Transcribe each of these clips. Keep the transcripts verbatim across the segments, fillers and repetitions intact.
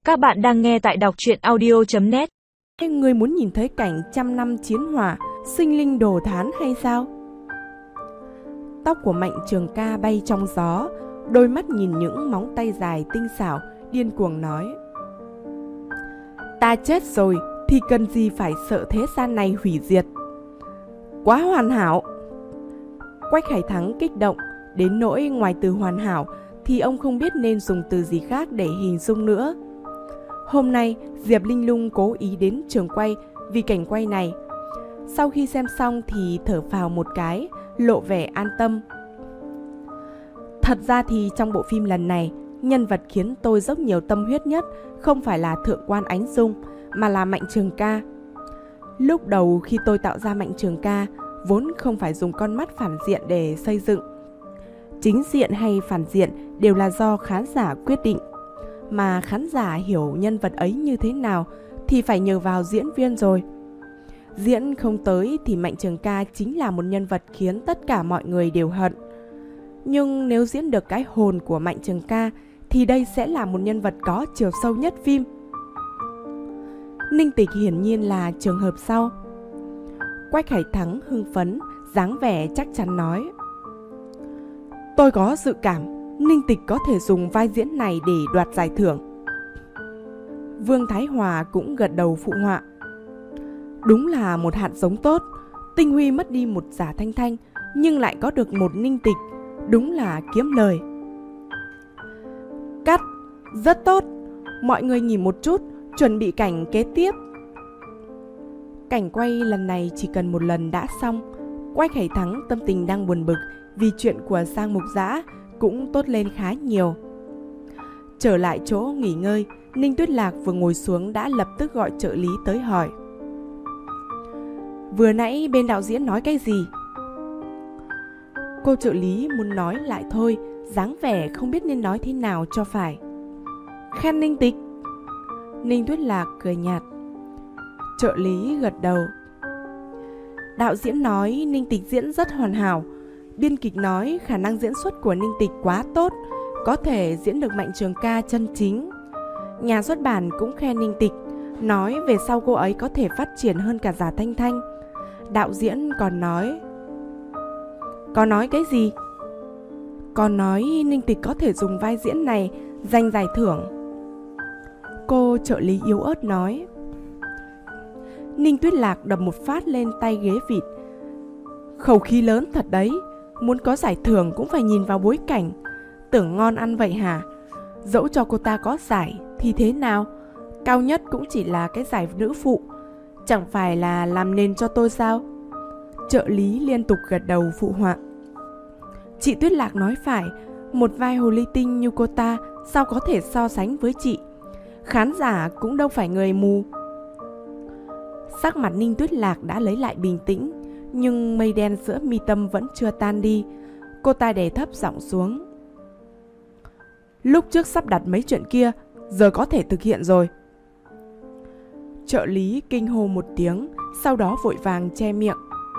Các bạn đang nghe tại đọc truyện audio chấm net. Người muốn nhìn thấy cảnh trăm năm chiến hỏa, sinh linh đồ thán hay sao? Tóc của Mạnh Trường Ca bay trong gió, đôi mắt nhìn những móng tay dài tinh xảo, điên cuồng nói: ta chết rồi thì cần gì phải sợ thế gian này hủy diệt. Quá hoàn hảo. Quách Hải Thắng kích động đến nỗi ngoài từ hoàn hảo thì ông không biết nên dùng từ gì khác để hình dung nữa. Hôm nay Diệp Linh Lung cố ý đến trường quay vì cảnh quay này. Sau khi xem xong thì thở phào một cái, lộ vẻ an tâm. Thật ra thì trong bộ phim lần này, nhân vật khiến tôi dốc nhiều tâm huyết nhất không phải là Thượng quan Ánh Dung, mà là Mạnh Trường Ca. Lúc đầu khi tôi tạo ra Mạnh Trường Ca, vốn không phải dùng con mắt phản diện để xây dựng. Chính diện hay phản diện đều là do khán giả quyết định. Mà khán giả hiểu nhân vật ấy như thế nào thì phải nhờ vào diễn viên rồi. Diễn không tới thì Mạnh Trường Ca chính là một nhân vật khiến tất cả mọi người đều hận. Nhưng nếu diễn được cái hồn của Mạnh Trường Ca thì đây sẽ là một nhân vật có chiều sâu nhất phim. Ninh Tịch hiển nhiên là trường hợp sau. Quách Hải Thắng hưng phấn, dáng vẻ chắc chắn nói: tôi có dự cảm Ninh Tịch có thể dùng vai diễn này để đoạt giải thưởng. Vương Thái Hòa cũng gật đầu phụ họa: đúng là một hạt giống tốt. Tinh Huy mất đi một Giả Thanh Thanh nhưng lại có được một Ninh Tịch, đúng là kiếm lời. Cắt, rất tốt. Mọi người nghỉ một chút, chuẩn bị cảnh kế tiếp. Cảnh quay lần này chỉ cần một lần đã xong. Quách Hải Thắng tâm tình đang buồn bực vì chuyện của Giang Mục Dã cũng tốt lên khá nhiều. Trở lại chỗ nghỉ ngơi, Ninh Tuyết Lạc vừa ngồi xuống đã lập tức gọi trợ lý tới hỏi: vừa nãy bên đạo diễn nói cái gì? Cô trợ lý muốn nói lại thôi, dáng vẻ không biết nên nói thế nào cho phải. Khen Ninh Tịch. Ninh Tuyết Lạc cười nhạt. Trợ lý gật đầu. Đạo diễn nói Ninh Tịch diễn rất hoàn hảo. Biên kịch nói khả năng diễn xuất của Ninh Tịch quá tốt, có thể diễn được Mạnh Trường Ca chân chính. Nhà xuất bản cũng khen Ninh Tịch, nói về sau cô ấy có thể phát triển hơn cả Giả Thanh Thanh. Đạo diễn còn nói... Có nói cái gì? Còn nói Ninh Tịch có thể dùng vai diễn này giành giải thưởng. Cô trợ lý yếu ớt nói. Ninh Tuyết Lạc đập một phát lên tay ghế vịt. Khẩu khí lớn thật đấy. Muốn có giải thưởng cũng phải nhìn vào bối cảnh. Tưởng ngon ăn vậy hả? Dẫu cho cô ta có giải thì thế nào? Cao nhất cũng chỉ là cái giải nữ phụ. Chẳng phải là làm nền cho tôi sao? Trợ lý liên tục gật đầu phụ họa. Chị Tuyết Lạc nói phải. Một vai hồ ly tinh như cô ta sao có thể so sánh với chị? Khán giả cũng đâu phải người mù. Sắc mặt Ninh Tuyết Lạc đã lấy lại bình tĩnh, nhưng mây đen giữa mi tâm vẫn chưa tan đi. Cô ta đè thấp giọng xuống. Lúc trước sắp đặt mấy chuyện kia, giờ có thể thực hiện rồi. Trợ lý kinh hô một tiếng, sau đó vội vàng che miệng.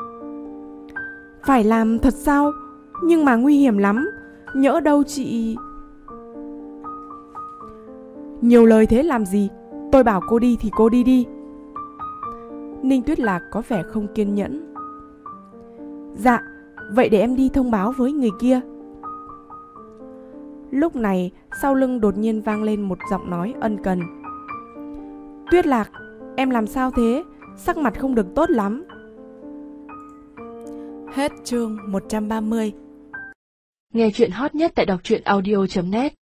Phải làm thật sao? Nhưng mà nguy hiểm lắm. Nhỡ đâu chị... Nhiều lời thế làm gì? Tôi bảo cô đi thì cô đi đi. Ninh Tuyết Lạc có vẻ không kiên nhẫn. Dạ, vậy để em đi thông báo với người kia. Lúc này, sau lưng đột nhiên vang lên một giọng nói ân cần. Tuyết Lạc, em làm sao thế? Sắc mặt không được tốt lắm. Hết chương một trăm ba mươi. Nghe chuyện hot nhất tại đọc truyện audio chấm net.